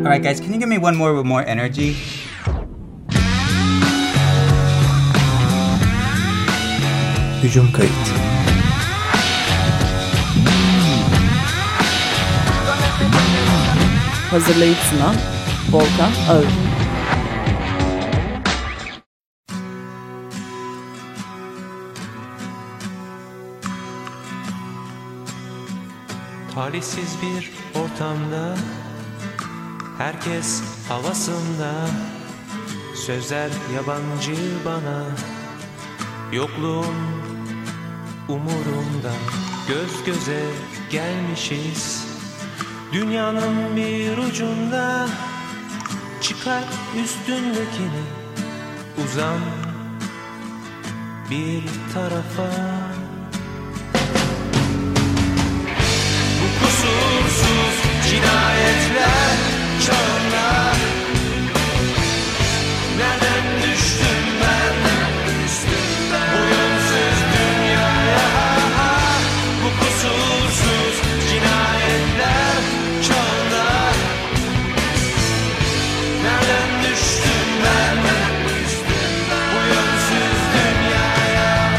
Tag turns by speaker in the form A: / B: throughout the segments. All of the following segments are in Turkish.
A: Alright guys, can you give me one more with more energy?
B: Hücum kayıt.
C: Hazırlayıp sunan Volkan Ağır.
D: Talihsiz bir ortamda, herkes havasında, sözler yabancı bana, yokluğun umurumda. Göz göze gelmişiz, dünyanın bir ucunda. Çıkar üstündekini, uzan bir tarafa. Bu kusursuz cinayetler çağında, nereden düştüm ben bu yönsüz dünyaya? Bu kusursuz cinayetler çağında, nereden düştüm ben bu yönsüz dünyaya?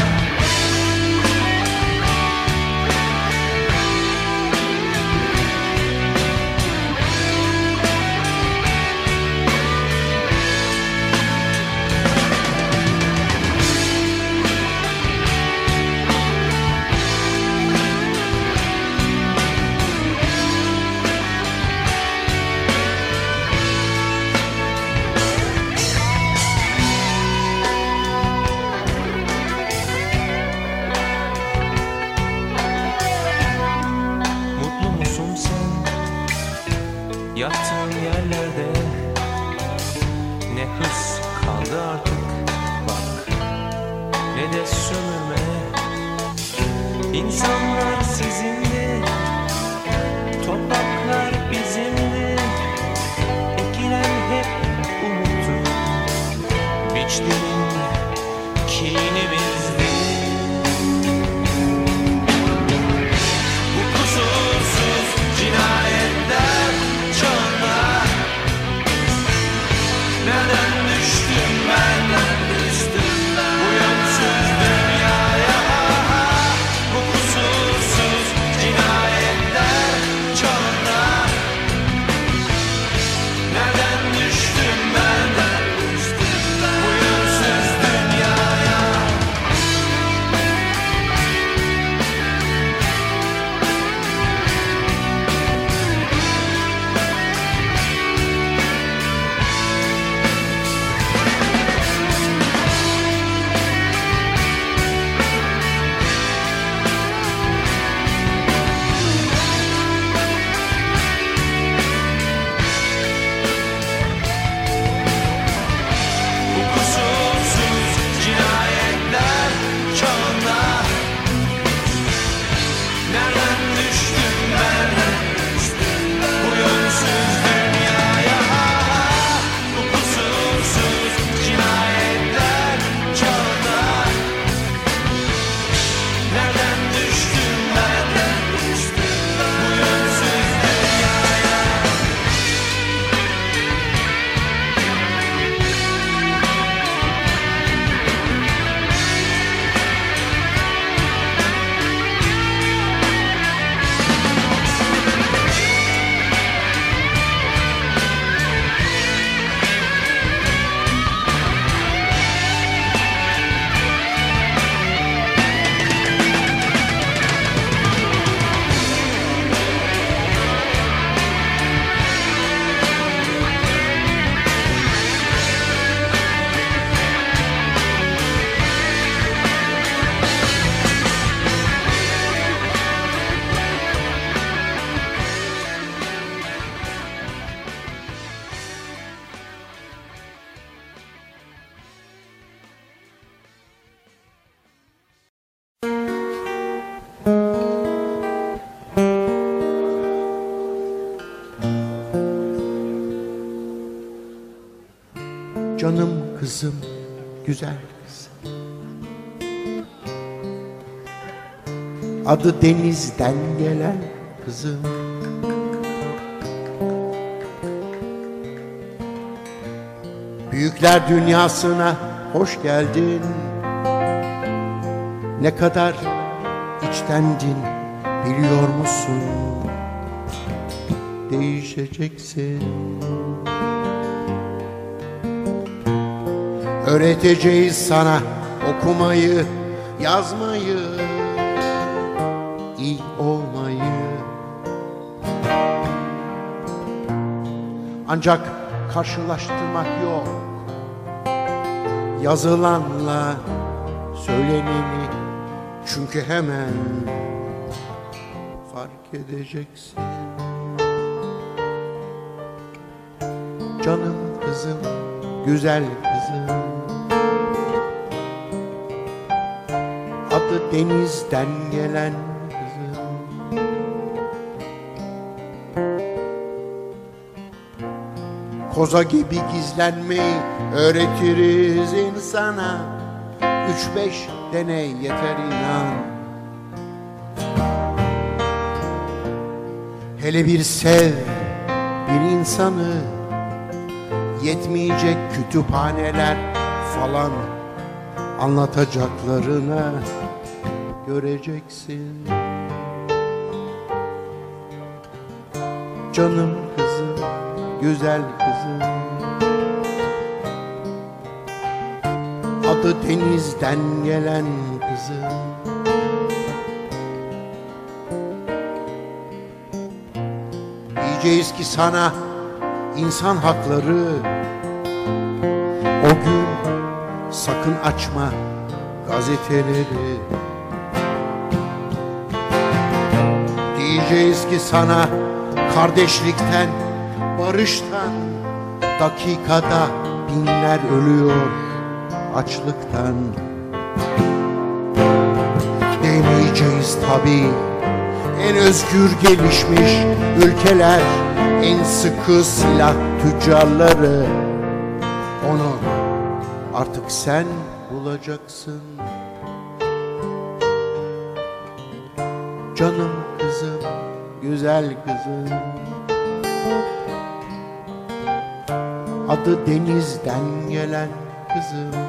D: Mutlu musun sen yattığın yerlerde? Ne hız kaldı artık bak, ne de sömürme. İnsanlar sizindi, topraklar bizimdi. Ekilen hep umuttu, biçtiğin kinimizdi. Bu kusursuz cinayetler çağında, nereden düştüm ben bu yönsüz dünyaya? Bu kusursuz cinayetler çağında, nereden düştüm ben bu yönsüz dünyaya? Bu kusursuz cinayetler çağında, nereden düştüm ben bu yönsüz dünyaya? Bu kusursuz cinayetler çağında, nereden düştüm ben bu yönsüz dünyaya?
B: Canım kızım, güzel kız. Adı denizden gelen kızım. Büyükler dünyasına hoş geldin. Ne kadar içtendin biliyor musun? Değişeceksin. Öğreteceğiz sana okumayı, yazmayı, iyi olmayı. Ancak karşılaştırmak yok yazılanla söyleneni, çünkü hemen fark edeceksin. Canım kızım, güzel kızım, adı denizden gelen kızım. Koza gibi gizlenmeyi öğretiriz insana. 3-5 deney yeter inan. Hele bir sev bir insanı, yetmeyecek kütüphaneler falan, anlatacaklarına göreceksin. Canım kızım, güzel kızım, adı denizden gelen kızım. Diyeceğiz ki sana insan hakları, o gün sakın açma gazeteleri. Diyeceğiz ki sana kardeşlikten, barıştan, dakikada binler ölüyor açlıktan. Demeyeceğiz tabii, en özgür gelişmiş ülkeler, en sıkı silah tüccarları. Onu artık sen bulacaksın. Canım kızım, güzel kızım, adı denizden gelen kızım.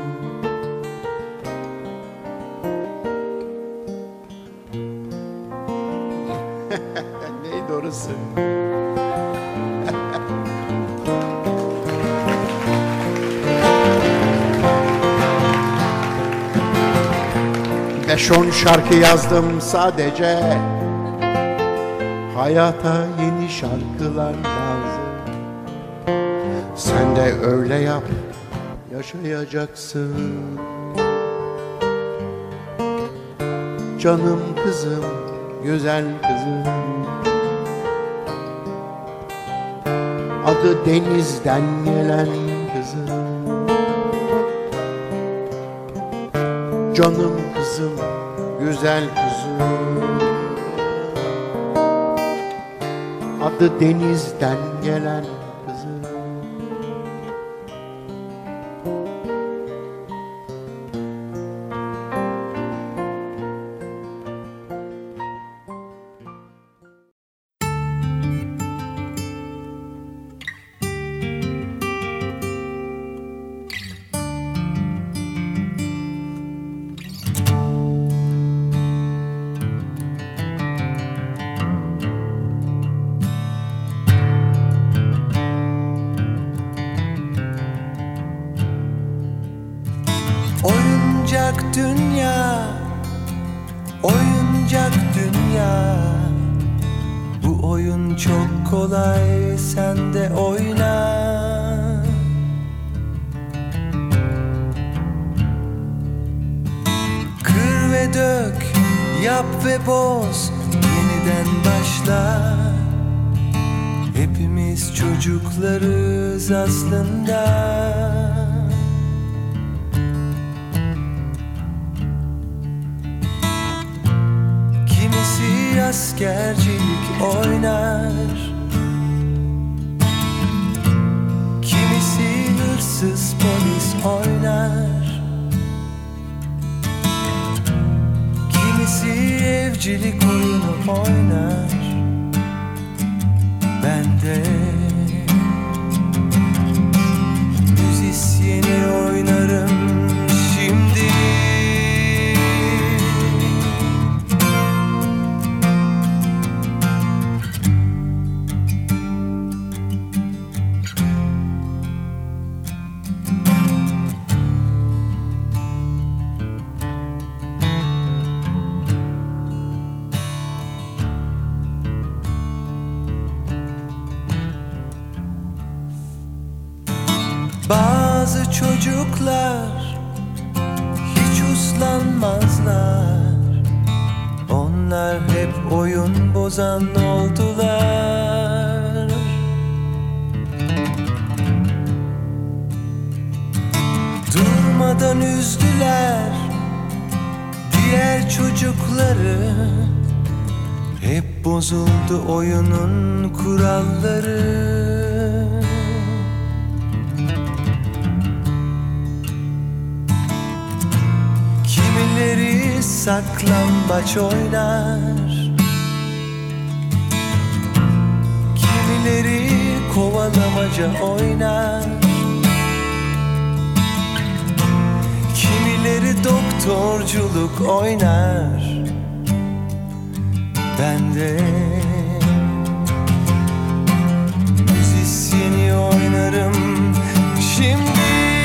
B: Neydi orası? Beş on şarkı yazdım sadece, hayata yeni şarkılar lazım. Sen de öyle yap, yaşayacaksın. Canım kızım, güzel kızım, adı denizden gelen kızım. Canım kızım, güzel kızım, adı denizden gelen kızım.
D: Oyuncak dünya, oyuncak dünya. Bu oyun çok kolay, sen de oyna. Kır ve dök, yap ve boz, yeniden başla. Hepimiz çocuklarız aslında. Kimisi askercilik oynar, kimisi hırsız polis oynar, kimisi evcilik oyunu oynar. Ben de müzisyen çocuklar hiç uslanmazlar. Onlar hep oyun bozan oldular. Durmadan üzdüler diğer çocukları. Hep bozuldu oyunun kuralları. Kimileri saklambaç oynar, kimileri kovalamaca oynar, kimileri doktorculuk oynar. Ben de müzisyeni oynarım şimdi.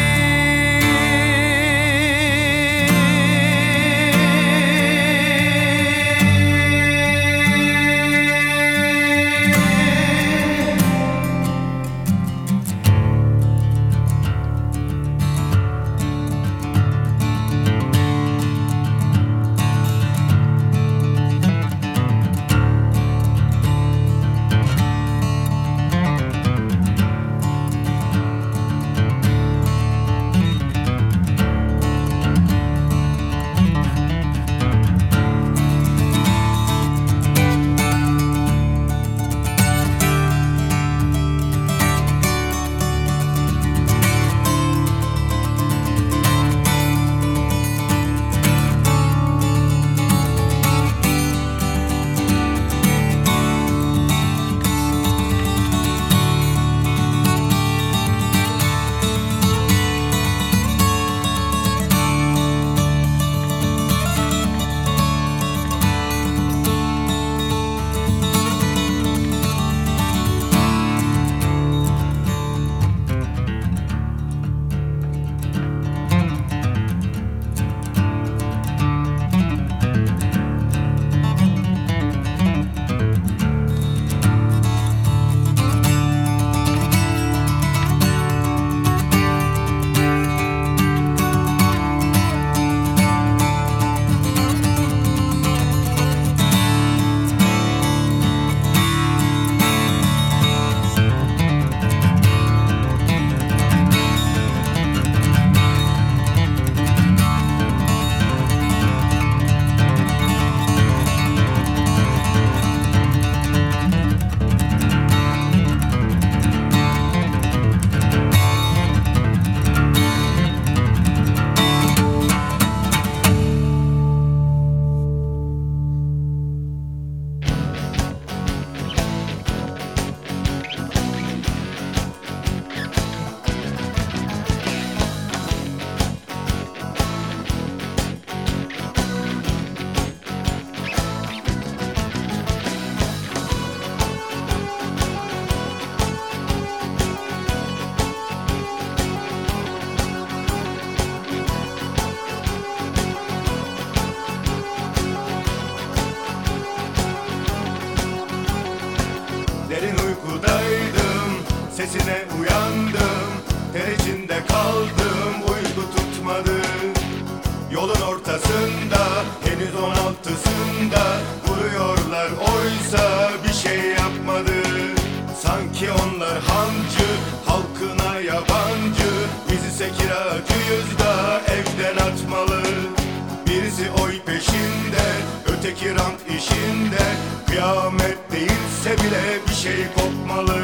E: Sesine uyandım, ter içinde kaldım, uyku tutmadı. Yolun ortasında, henüz 16'sında vuruyorlar, oysa bir şey yapmadı. Sanki onlar hancı, halkına yabancı, bizse kiracıyız da evden atmalı. Birisi oy peşinde, öteki rant işinde, kıyamet değilse bile bir şey kopmalı.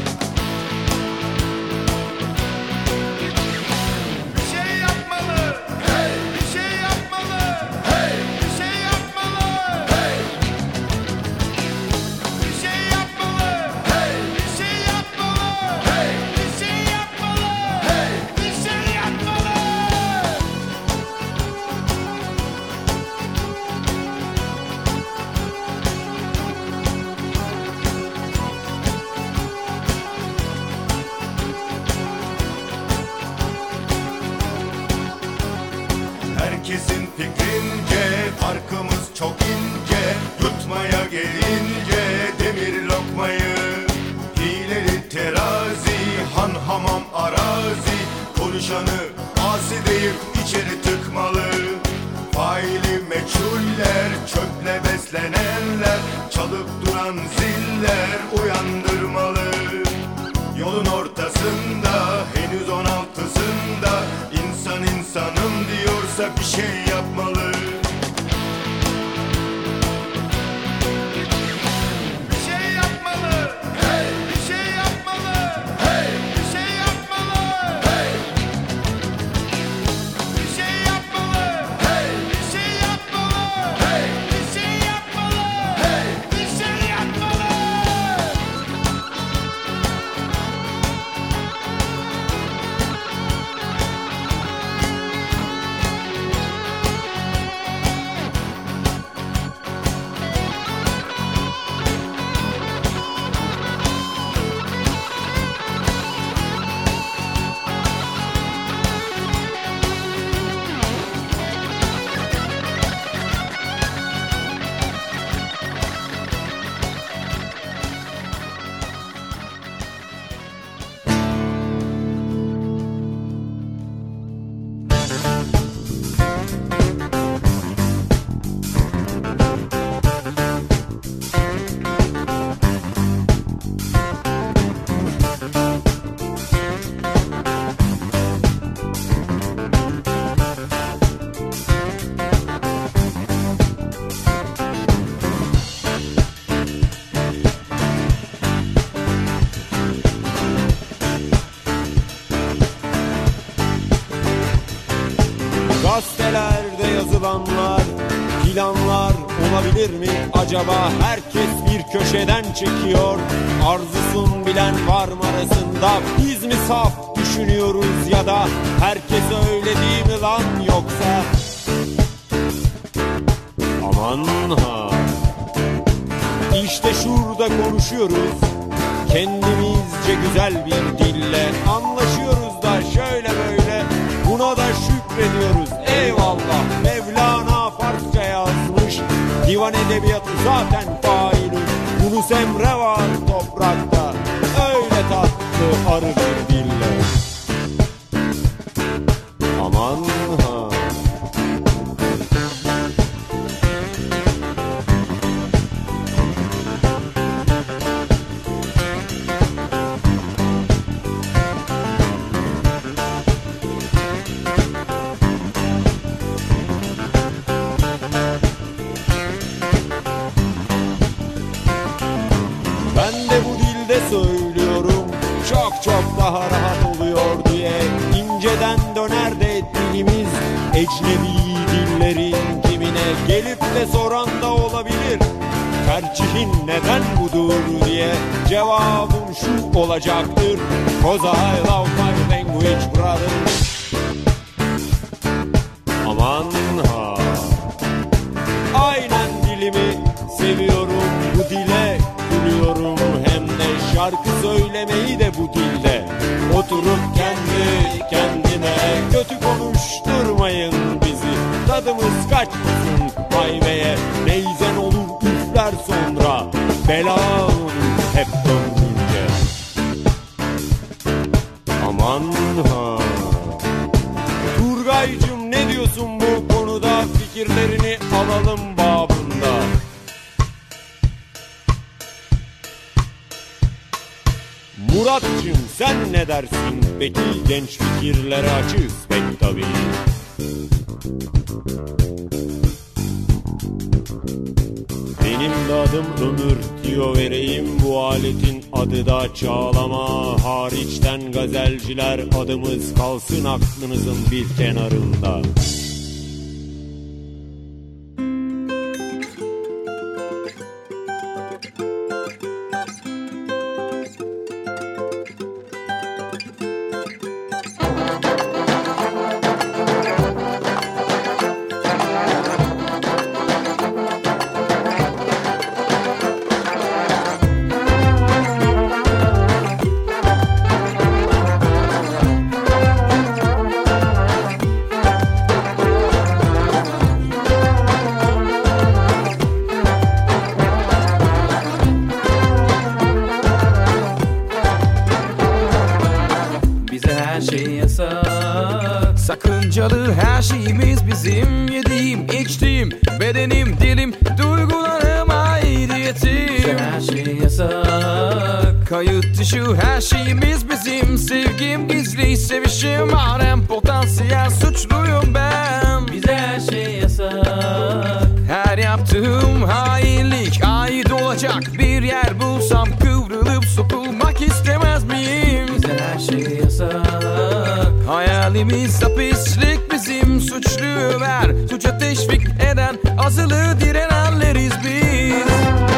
E: Herkesin fikrince farkımız çok ince, yutmaya gelince demir lokmayı. Hileli terazi, han hamam arazi, konuşanı çöple beslenenler, çalıp duran ziller uyandırmalı. Yolun ortasında, henüz 16'sında, insan insanım diyorsa bir şey yapmalı.
F: Gazetelerde yazılanlar, planlar olabilir mi acaba? Herkes bir köşeden çekiyor. Arzusun bilen var mı arasında? Biz mi saf düşünüyoruz ya da herkes öyle değil mi lan yoksa? Aman ha. İşte şurada konuşuyoruz. Kendimizce güzel bir dille anlaşıyoruz da şöyle böyle. Buna da şükrediyoruz. Eyvallah. Mevlana Farsça yazmış. Divan edebiyatı zaten faili. Yunus Emre var toprakta. Öyle tatlı arı bir dille. Aman ha. Söylüyorum çok daha rahat oluyor diye. İnceden döner de dilimiz ecnebi dillerin kimine. Gelip de soran da olabilir, tercihin neden budur diye. Cevabım şu olacaktır: 'Cause I love my language brother. Aman ha. Aynen dilimi seviyorum, bu dile gülüyorum. Hem de şarkı söylemeyi de bu dilde. Oturup kendi kendine kötü konuşturmayın bizi. Tadımız kaçmasın hayveye. Neyzen olur üfler sonra, bela olur hep döndünce. Aman ha. Turgaycığım ne diyorsun bu konuda? Fikirlerini alalım babında. Muratcığım sen ne dersin peki? Genç fikirlere açığız pek tabii. Benim de adım Ömür diyor vereyim. Bu aletin adı da Çağlama. Hariçten gazelciler adımız kalsın aklınızın bir kenarında.
G: sakıncalı her şeyimiz bizim. Yediğim, içtiğim, bedenim, dilim, duygularım, aidiyetim. Bize her şey yasak. Kayıt dışı her şeyimiz bizim. Sevgim gizli, sevişim harem, potansiyel suçluyum ben. Bize her şey yasak. Her yaptığım hainlik ait olacak bir yer bulsam, kıvrılıp sokulmak istemez miyim? Bize her şey yasak. Hayalimiz hapislik bizim. Suçluyu ver, suça teşvik eden, azılı direnenleriz biz.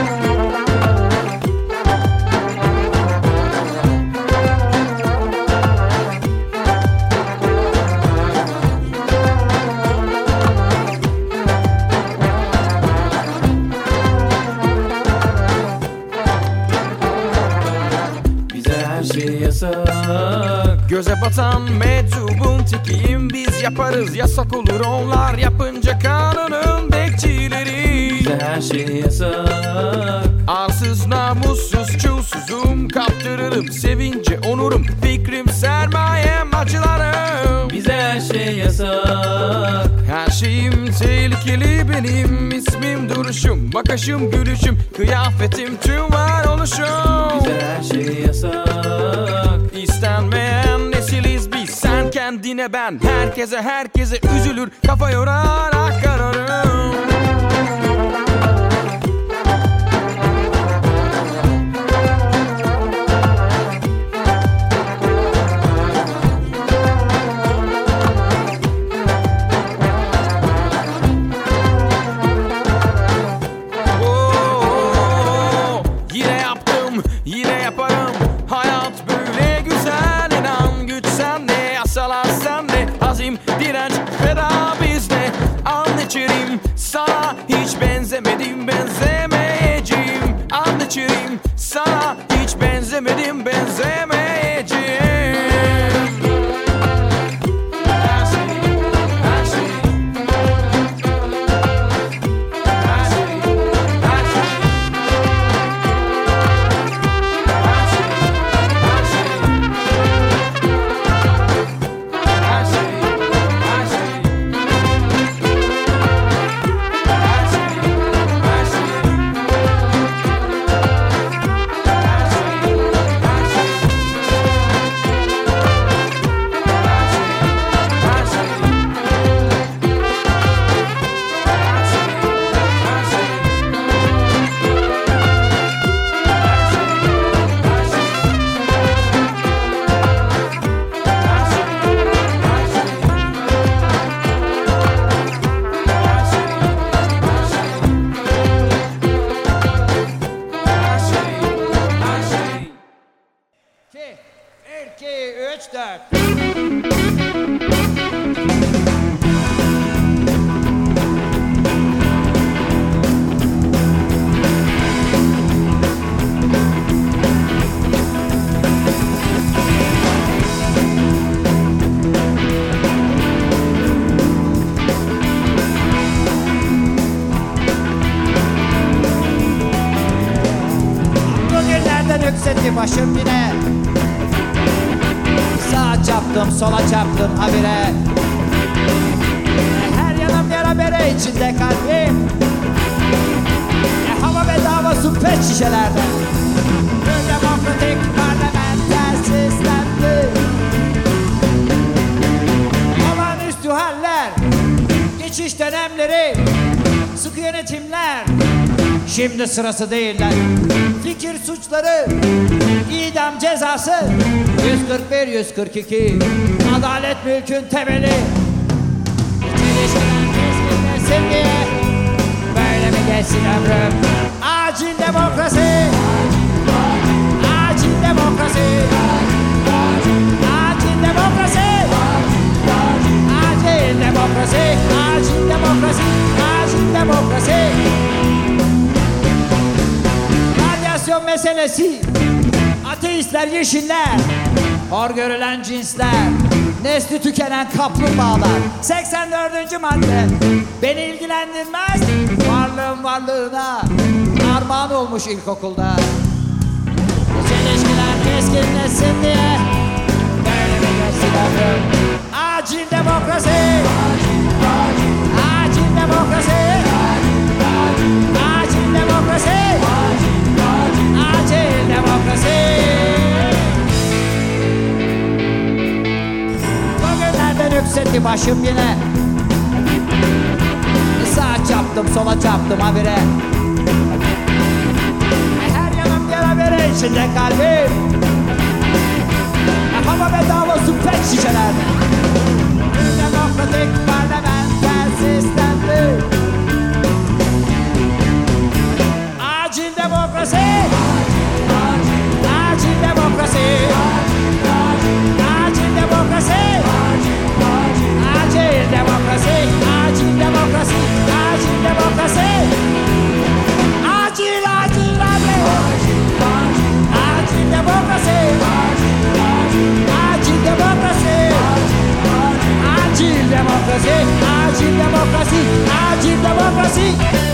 G: Göze batan meczubun tekiyim. Biz yaparız, yasak olur onlar yapınca, kanunun bekçileri. Bize her şey yasak. Arsız, namussuz, çulsuzum, kaptırırım sevince onurum, fikrim, sermayem, acılarım. Bize her şey yasak. Her şeyim tehlikeli benim. İsmim, duruşum, bakışım, gülüşüm, kıyafetim, tüm varoluşum. Bize her şey yasak. İstenmeyen nesiliz biz. Sen kendine, ben herkese üzülür, kafa yorarak kararım. Yine yaptım, yine yaparım. Hayat böyle güzel, inan, güç sende, yasalar sende, azim, direnç, feda bizde. An içerim, sana hiç benzemedim, benzemeyeceğim. An içerim, sana hiç benzemedim, benzemeyeceğim. Her şey, her şey, her şey, her şey.
H: Yükseltti başım yine. Sağa çarptım, sola çarptım habire. Her yanım yara bere içinde kalbim. Hava bedava su pet şişelerde. Bir demokratik parlamenter sistemdi. Olağanüstü haller, geçiş dönemleri, sıkı yönetimler. Şimdi sırası değiller. Fikir suçları, idam cezası, 141, 142. Adalet mülkün temeli. Çelişkiler keskinleşsin diye böyle mi geçsin ömrüm? Acil demokrasi, acil demokrasi, acil demokrasi, acil demokrasi, acil demokrasi, acil demokrasi. Radyasyon meselesi, ateistler, yeşiller, hor görülen cinsler, nesli tükenen kaplumbağalar. 84. madde beni ilgilendirmez, varlığım varlığına armağan olmuş ilkokulda. Çelişkiler keskinleşsin diye böyle mi geçsin ömrüm? Acil demokrasi. Acil demokrasi. Acil demokrasi. Acil demokrasi. Bugünlerden yükseltti başım yine. Sağa çarptım, sola çarptım habire. Her yanım yara vere içinde kalbim. Hava bedava su pet şişelerde. Demokratik parlamenter sistemli. Acil demokrasi. Acil demokrasi. Acil demokrasi. Acil demokrasi. Acil demokrasi. Acil demokrasi. Acil, acil, acil. Acil demokrasi. Acil demokrasi. Acil demokrasi. Acil demokrasi. Acil demokrasi.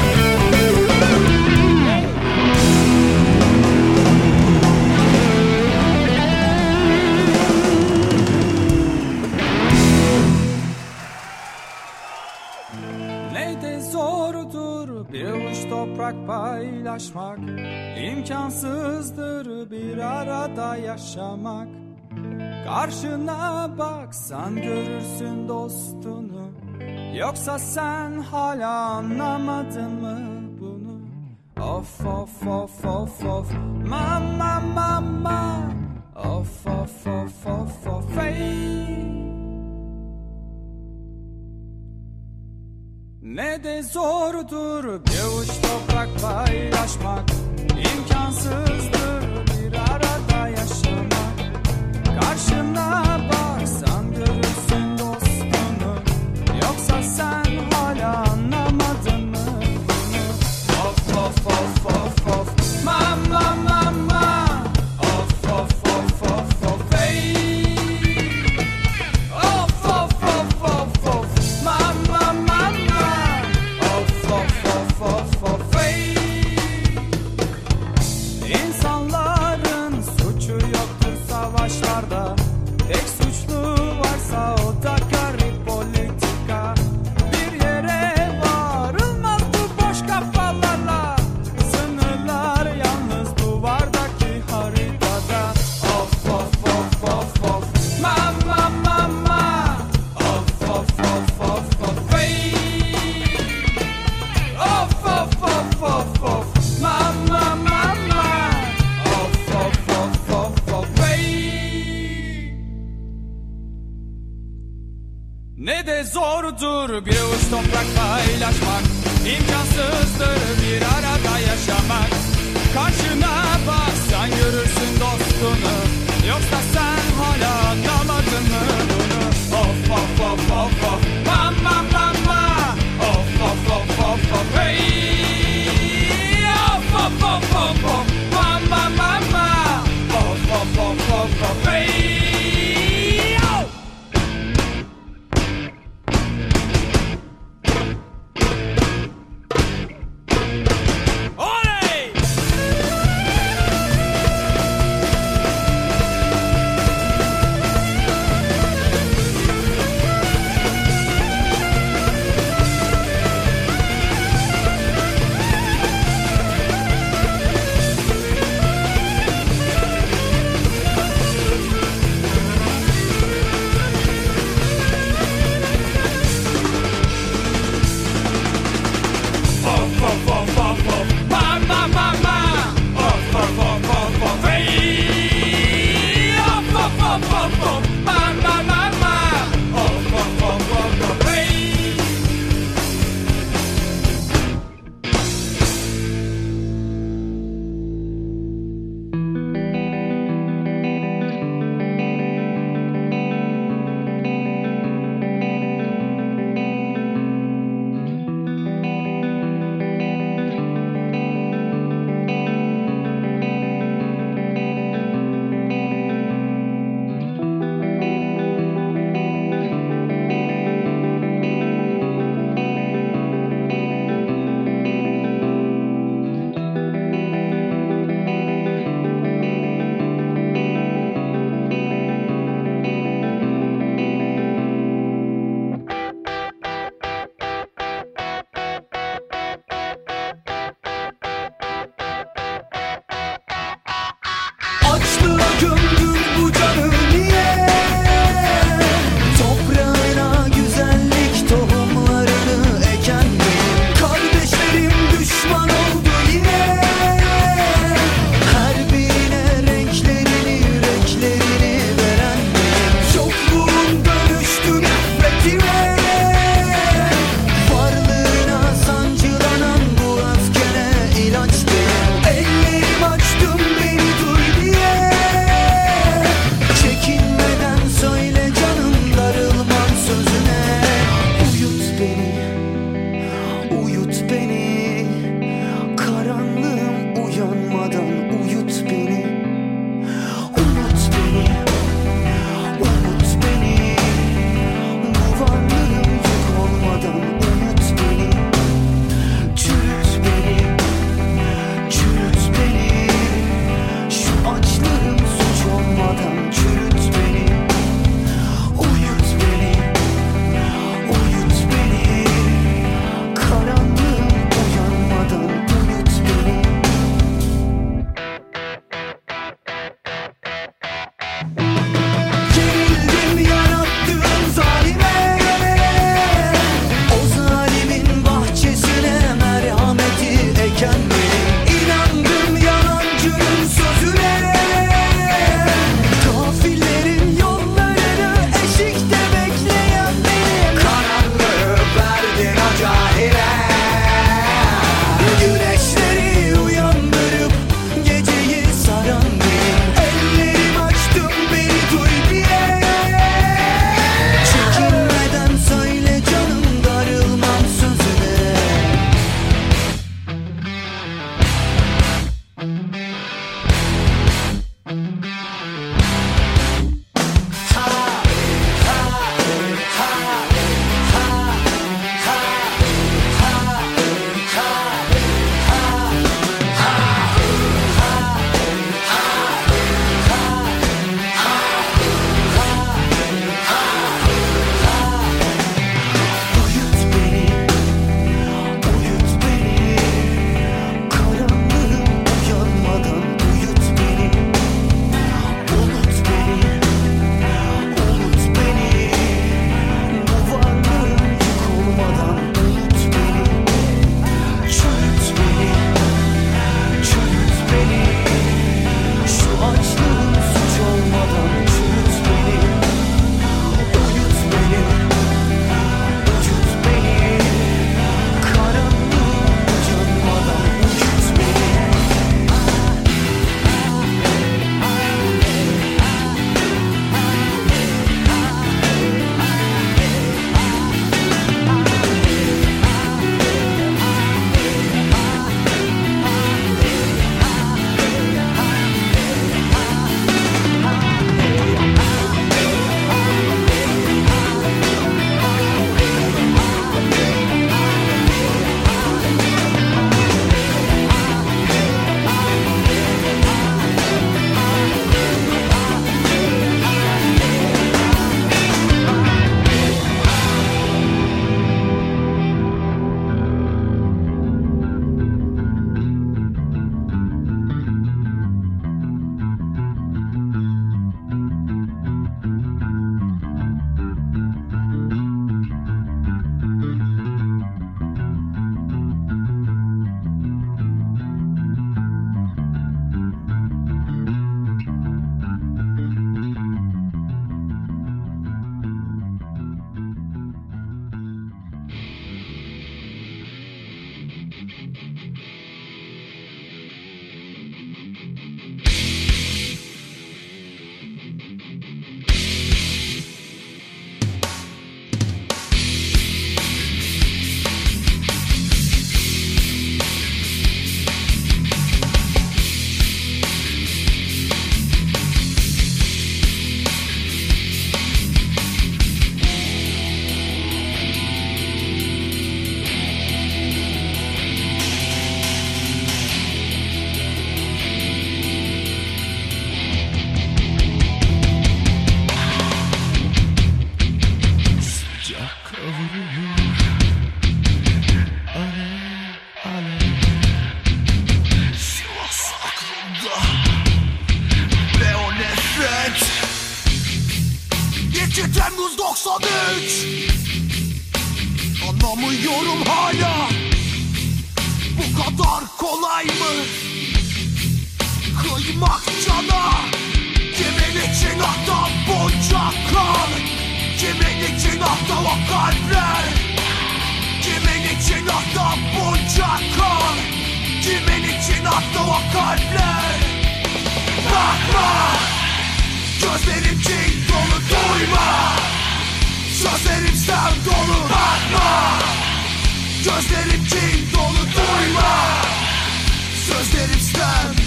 G: Ne de zordur bir avuç toprak paylaşmak, imkansızdır bir arada yaşamak. Karşına baksan görürsün dostunu, yoksa sen hala anlamadın mı bunu? Of of of of of, mama mama, of of of of of, hey. Ne de zordur bir avuç toprak paylaşmak, imkansızdır bir arada yaşamak. Karşına baksan görürsün dostunu, yoksa sen hala anlamadın mı bunu? Of of of of of, mama mama, of of of of of, hey. Of of of of of, mama mama, of of of of of, hey. İnsanların suçu yoktur savaşlarda, tek suçlu varsa o da garip politika. Bir yere varılmaz bu boş kafalarla, sınırlar yalnız duvardaki haritada. Of of of of of, mama mama, of of of of of, hey. Of of of of of, mama mama, of of of of of, hey. Ne de zordur bir avuç toprak paylaşmak, imkansızdır bir arada yaşamak. Karşına baksan görürsün dostunu, yoksa sen hala anlamadın mı bunu? Of of of of of, mama mama, of of of of of, hey. Of of of of of, mama mama, of of of of of, hey. Oley!
D: 12 Temmuz 93. Anlamıyorum hala, bu kadar kolay mı kıymak cana? Kimin için hatta bunca kan? Kimin için hatta o kalpler? Kimin için hatta bunca kan? Kimin için hatta o kalpler? Bakma, gözlerim kin dolu, duyma. Sözlerim sen dolu, bakma. Gözlerim kin dolu, duyma. Sözlerim sen.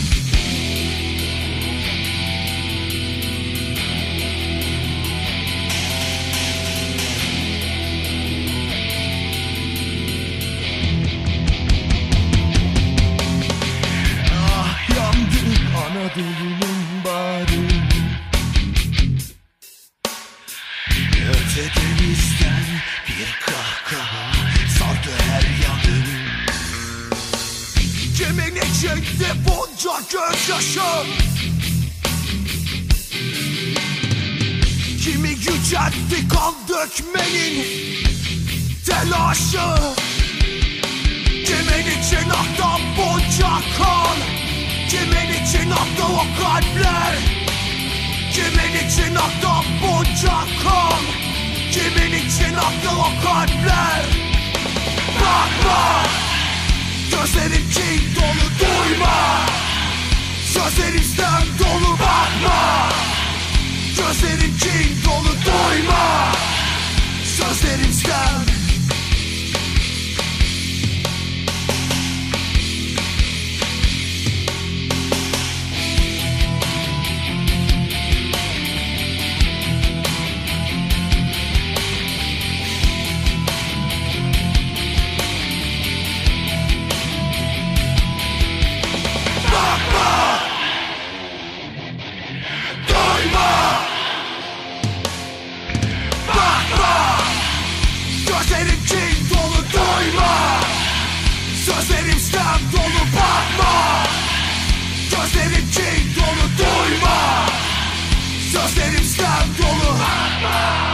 D: Anadolu'nun bağrı, öte denizden bir kahkaha sardı her yanı. Kimin içinde bunca gözyaşı? Kimi yüceltti kan dökmenin telaşı? Kimin için hatta bunca kan? Kimin için hatta o kalpler? Kimin için hatta bunca kan? Kimin için hatta o kalpler? Bakma, gözlerim kin dolu, duyma. Sözlerim sen dolu, bakma. Gözlerim kin dolu, duyma. Sözlerim sen. Gözlerim kin dolu, duyma. Sözlerim sen dolu, bakma. Gözlerim kin dolu, duyma. Sözlerim sen dolu, bakma.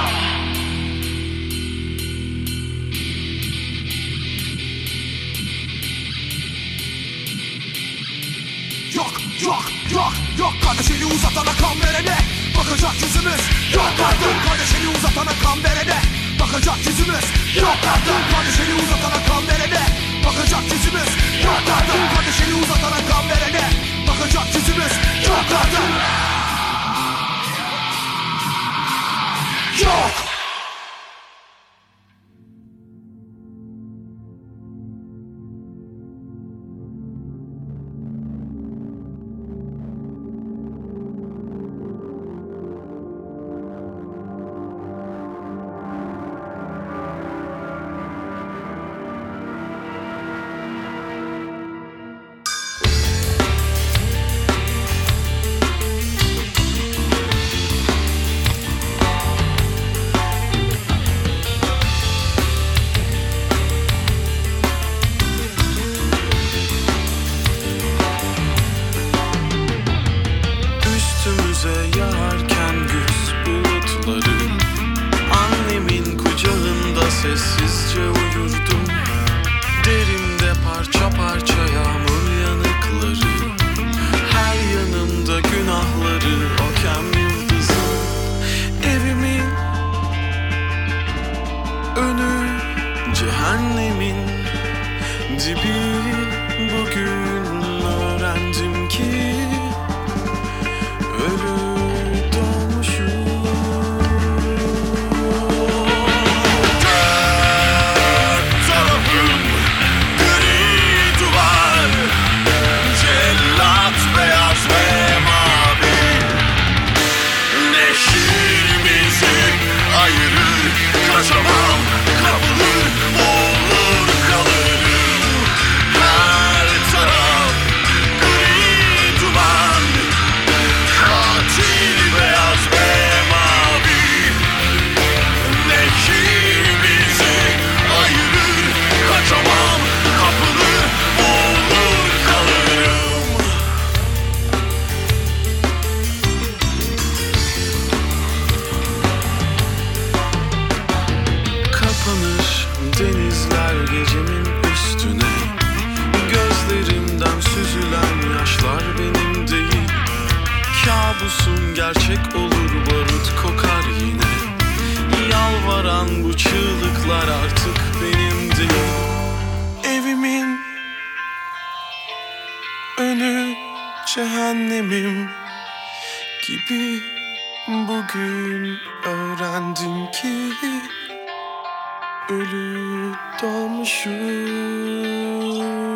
D: Yok, yok, yok, yok. Kardeşini uzatana kan verene bakacak yüzümüz yok artık. Kardeşini uzatana kan verene bakacak yüzümüz yok artık. Kardeşini uzatana kan verene bakacak yüzümüz yok artık. Kardeşini uzatana kan verene bakacak yüzümüz yok artık. Yok.
I: olsun gerçek olur, barut kokar yine. Yalvaran bu çığlıklar artık benim değil. Evimin önü cehennemim gibi. Bugün öğrendim ki ölü doğmuşum.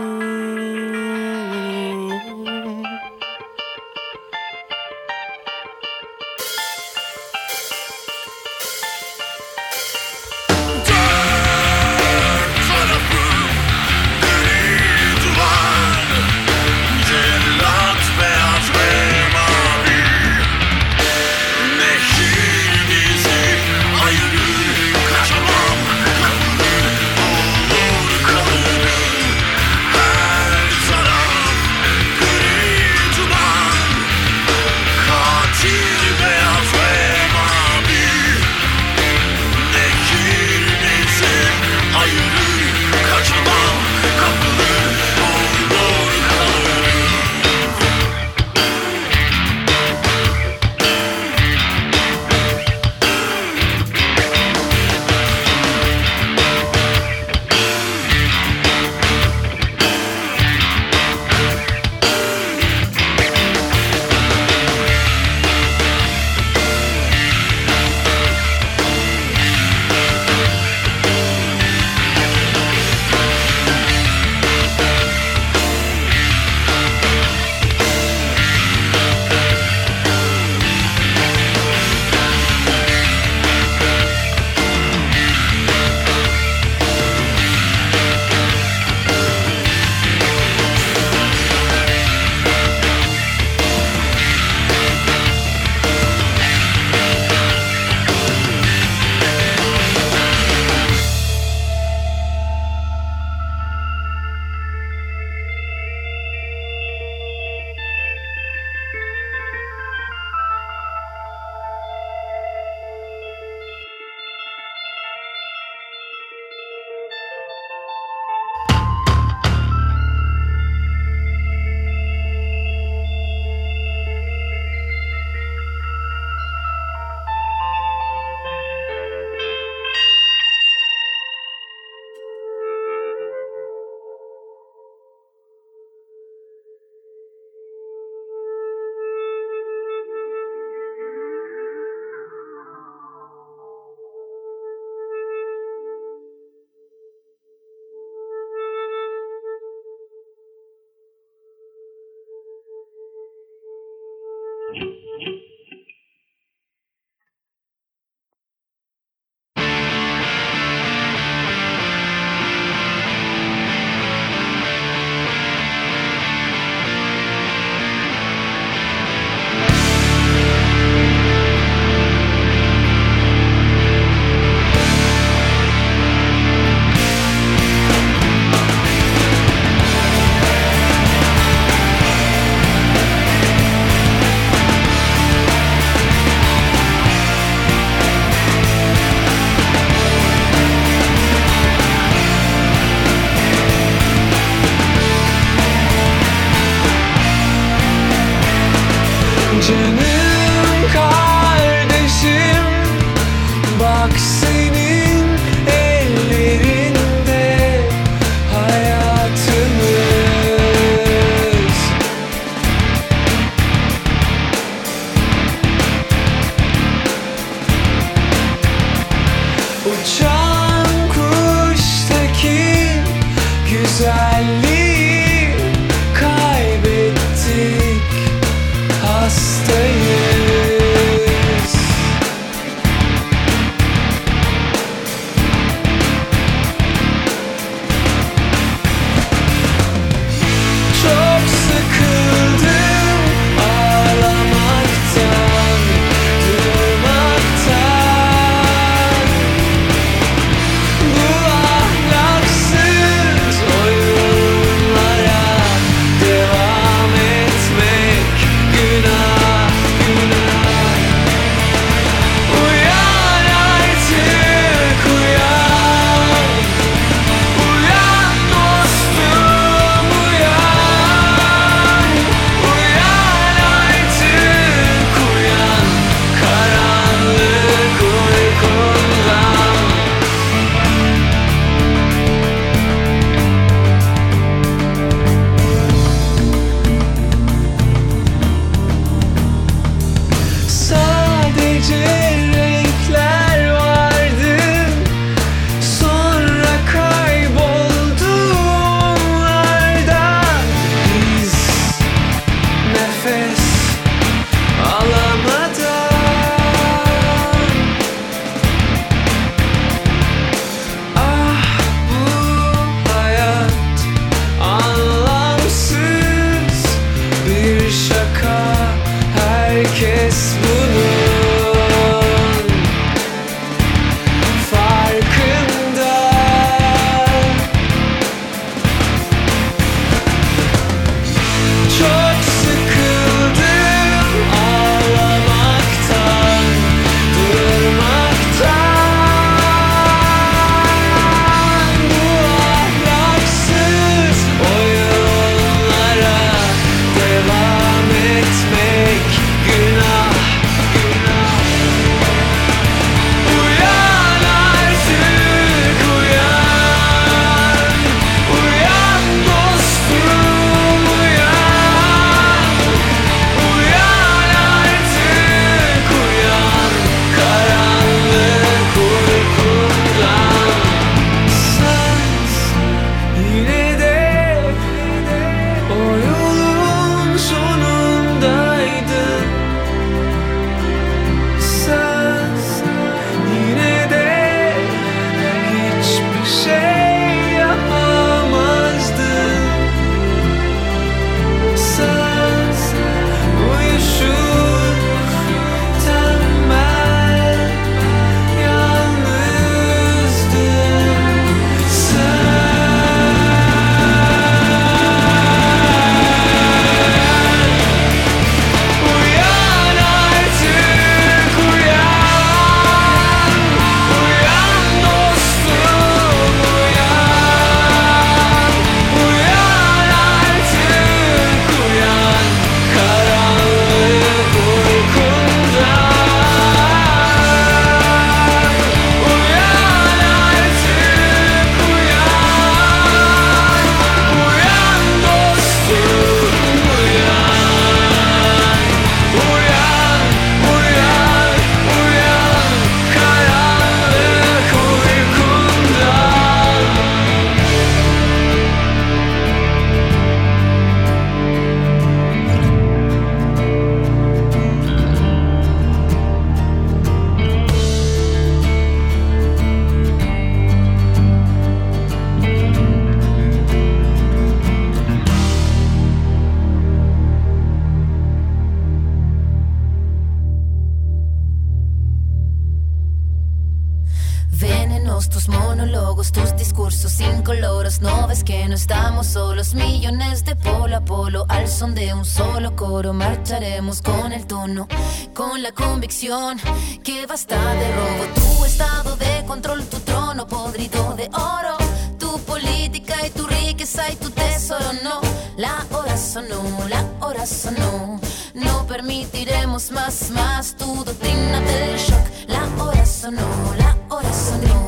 J: discursos incoloros. No ves que no estamos solos, millones de polo a polo, al son de un solo coro. Marcharemos con el tono, con la convicción que basta de robo. Tu estado de control, tu trono podrido de oro, tu política y tu riqueza y tu tesoro. No, la hora sonó, la hora sonó. No permitiremos más tu doctrina del shock. La hora sonó, la hora sonó.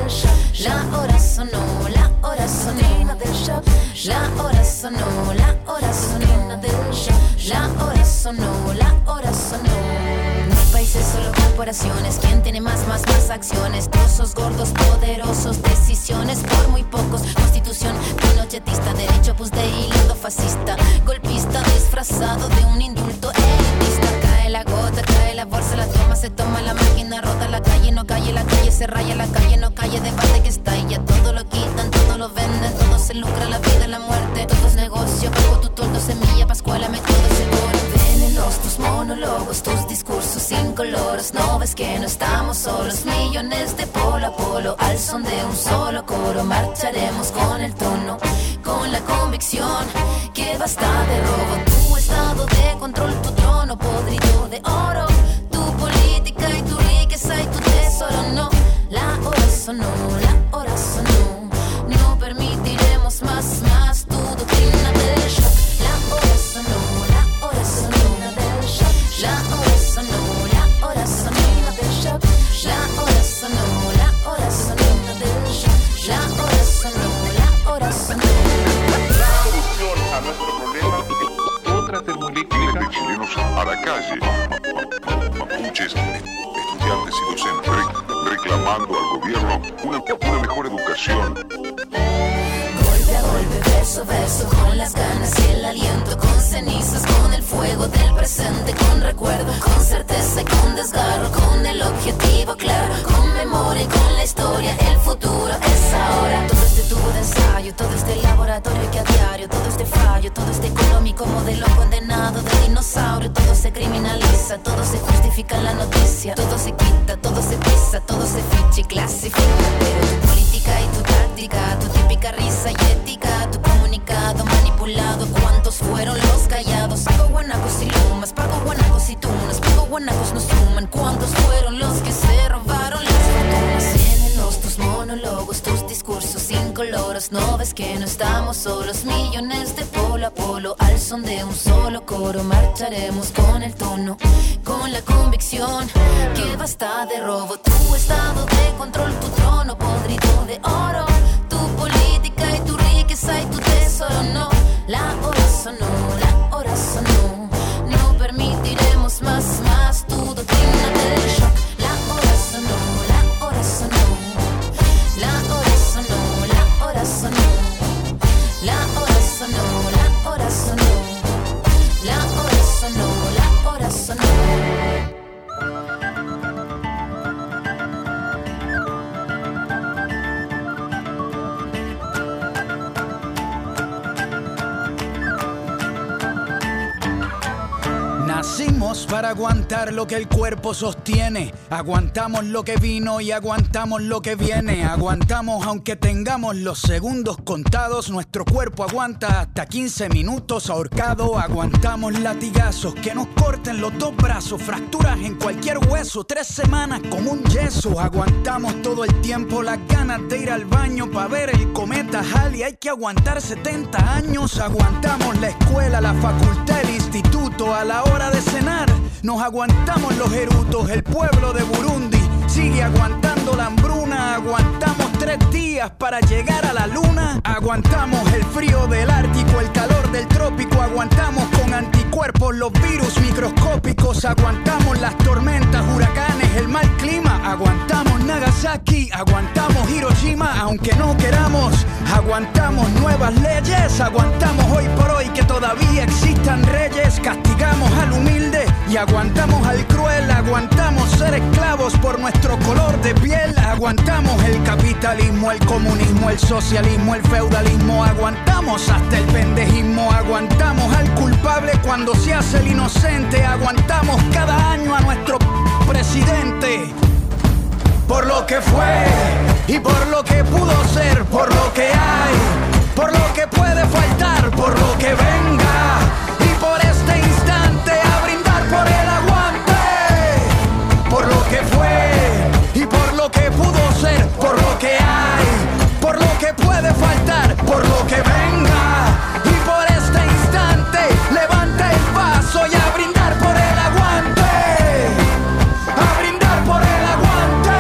J: La hora sonó, la hora sonó del shock. La hora sonó, la hora sonó del shock. La hora sonó, la hora sonó. No hay países, solo corporaciones. ¿Quién tiene más acciones? Trozos gordos, poderosos, decisiones por muy pocos. Constitución pinochetista, derecho Opus Dei, lindo fascista, golpista disfrazado de un indulto elitista. Cae la gota, cae la bolsa, la toma, se toma la máquina, rota la calle, no calle, la calle se raya, la calle no calle, debate que está y ya todo lo quitan, todo lo venden, todo se lucra, la vida, la muerte, todo es negocio, bajo tu toldo, semilla, pascuálame todo seguro. Venenos tus monólogos, tus discursos incoloros. No ves que no estamos solos, millones de polo a polo, al son de un solo coro. Marcharemos con el tono, con la convicción que basta de robo. Tu estado de control, tu trono podrido de oro, tu política y tu riqueza y tu tesoro. No, la hora sonó, la hora sonó. No permitiremos más tu doctrina del shock. La hora sonó, la hora sonó del shock. La hora sonó, la hora sonó del shock. La hora sonó, la hora sonó del shock. La hora sonó, la hora sonó.
K: La solución a nuestro problema es otra termolítica.
L: De chilenos a la calle, mapuches, estudiantes y docentes reclamando al gobierno una mejor educación.
J: Golpe a golpe, verso a verso, con las ganas y el aliento, con cenizas, con el fuego del presente, con recuerdo, con certeza y con desgarro, con el objetivo claro, con memoria y con la historia. El futuro es ahora. Todo este tubo de ensayo, todo este laboratorio que a diario, todo este fallo, todo este económico modelo condenado de dinosaurio. Todo se criminaliza, todo se justifica en la noticia, todo se quita, todo se pisa, todo se ficha y clasifica. Pero tu política y tu táctica, tu típica risa y ética, tu comunicado manipulado. ¿Cuántos fueron los callados? Pago guanacos y lumas, pago guanacos y tunas, pago guanacos no suman. ¿Cuántos fueron los que se robaron las fortunas? Venenos tus monólogos, tus discursos incoloros. No ves que no estamos solos, millones de polo a polo, al son de un solo coro. Marcharemos con el tono, con la convicción que basta de robo. Tu estado de control, tu trono podrido de oro, tu política y tu riqueza y tu tesoro. No, la hora sonó, la hora sonó. No permitiremos más tu doctrina del shock. La hora sonó, la hora sonó. La hora sonó, la hora sonó. La hora sonó, la hora sonó. La hora sonó, la hora sonó.
M: Nacimos para aguantar lo que el cuerpo sostiene. Aguantamos lo que vino y aguantamos lo que viene. Aguantamos aunque tengamos los segundos contados. Nuestro cuerpo aguanta hasta 15 minutos ahorcado. Aguantamos latigazos que nos corten los dos brazos, fracturas en cualquier hueso, 3 semanas como un yeso. Aguantamos todo el tiempo las ganas de ir al baño para ver el cometa Halley. Hay que aguantar 70 años. Aguantamos la escuela, la facultad, el instituto. A la hora de cenar nos aguantamos los erutos. El pueblo de Burundi sigue aguantando la hambruna. Aguantamos 3 días para llegar a la luna. Aguantamos el frío del Ártico, el calor del trópico. Aguantamos con anticuerpos los virus microscópicos. Aguantamos las tormentas, huracanes, el mal clima. Aguantamos Nagasaki, aguantamos Hiroshima. Aunque no queramos, aguantamos nuevas leyes. Aguantamos hoy por hoy que todavía existan reyes. Castigamos al humilde y aguantamos al cruel. Aguantamos ser esclavos por nuestro color de piel. Aguantamos el capitalismo, el comunismo, el socialismo, el feudalismo. Aguantamos hasta el pendejismo. Aguantamos al culpable cuando se hace el inocente. Aguantamos cada año a nuestro presidente. por lo que fue y por lo que pudo ser, por lo que hay, por lo que puede faltar, por lo que venga y por este instante a brindar por el aguante, por lo que fue y por lo que pudo ser, por lo que hay, por lo que puede faltar, por lo que venga y por este instante levanta el vaso y a brindar por el aguante, a brindar por el aguante.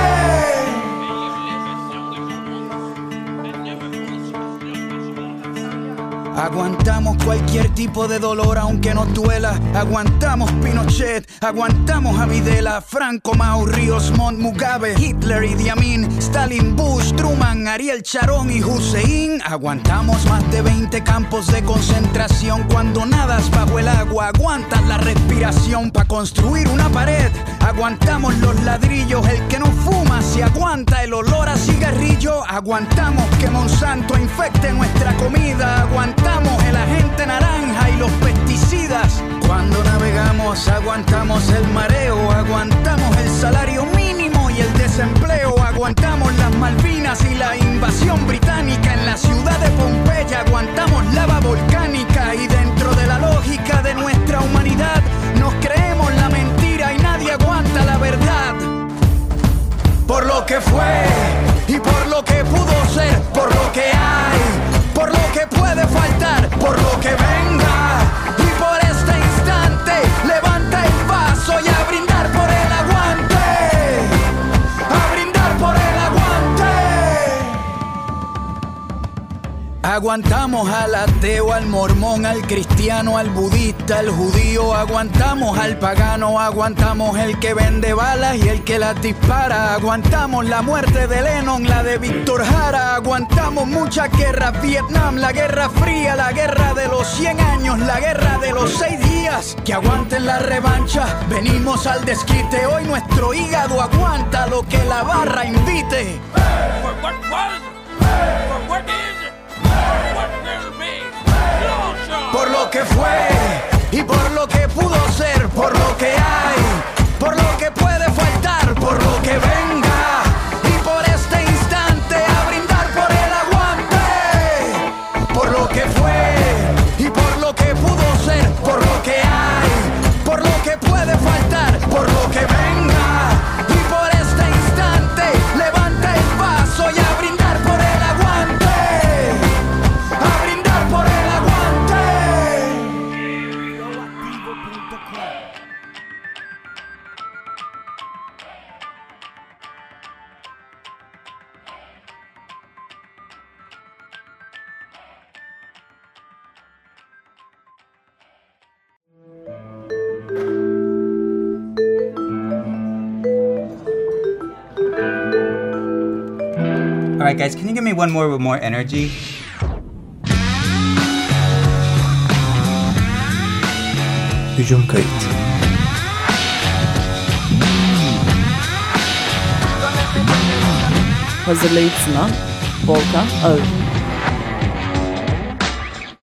M: Aguantamos cualquier tipo de dolor aunque nos duela. Aguantamos Pinochet, aguantamos a Videla, Franco, Mao, Ríos Montt, Mugabe, Hitler, Idi Amin, Stalin, Bush, Truman, Ariel Sharon y Hussein. Aguantamos más de 20 campos de concentración. Cuando nadas bajo el agua, aguantas la respiración para construir una pared. Aguantamos los ladrillos, el que no fuma se aguanta el olor a cigarrillo. Aguantamos que Monsanto infecte nuestra comida. Aguantamos el agente naranja y los pesticidas. Cuando navegamos aguantamos el mareo. Aguantamos el salario mínimo y el desempleo. Aguantamos las Malvinas y la invasión británica en la ciudad de Pompeya. Aguantamos lava volcánica y dentro de la lógica de nuestra humanidad nos creemos la mentira y nadie aguanta la verdad. Por lo que fue y por lo que pudo ser, por lo que hay, por lo que puede faltar, por lo que venga y por este instante levanta el vaso y a brindar por el aguante, a brindar por el aguante. Aguantamos al ateo, al mormón, al cristiano, al budista, al judío. Aguantamos al pagano, aguantamos el que vende balas y el que las dispara. Aguantamos la muerte de Lennon, la de Víctor Jara. Aguantamos muchas guerras, Vietnam, la Guerra Fría, la guerra de los 100 años, la guerra de los 6 días. Que aguanten la revancha, venimos al desquite. Hoy nuestro hígado aguanta lo que la barra invite. Por lo que fue y por lo que pudo ser, por lo que hay, por lo que puede faltar, por lo que venga y por este instante a brindar por el aguante, por lo que fue y por lo que pudo ser, por lo que hay, por lo que puede faltar, por lo que venga y por este instante levanta el vaso y a brindar por el aguante, a brindar por el aguante.
A: Alright guys, can you give me one more with more energy?
N: Hücum kayıt.
C: Hazırlayıp sunan Volkan Ağır.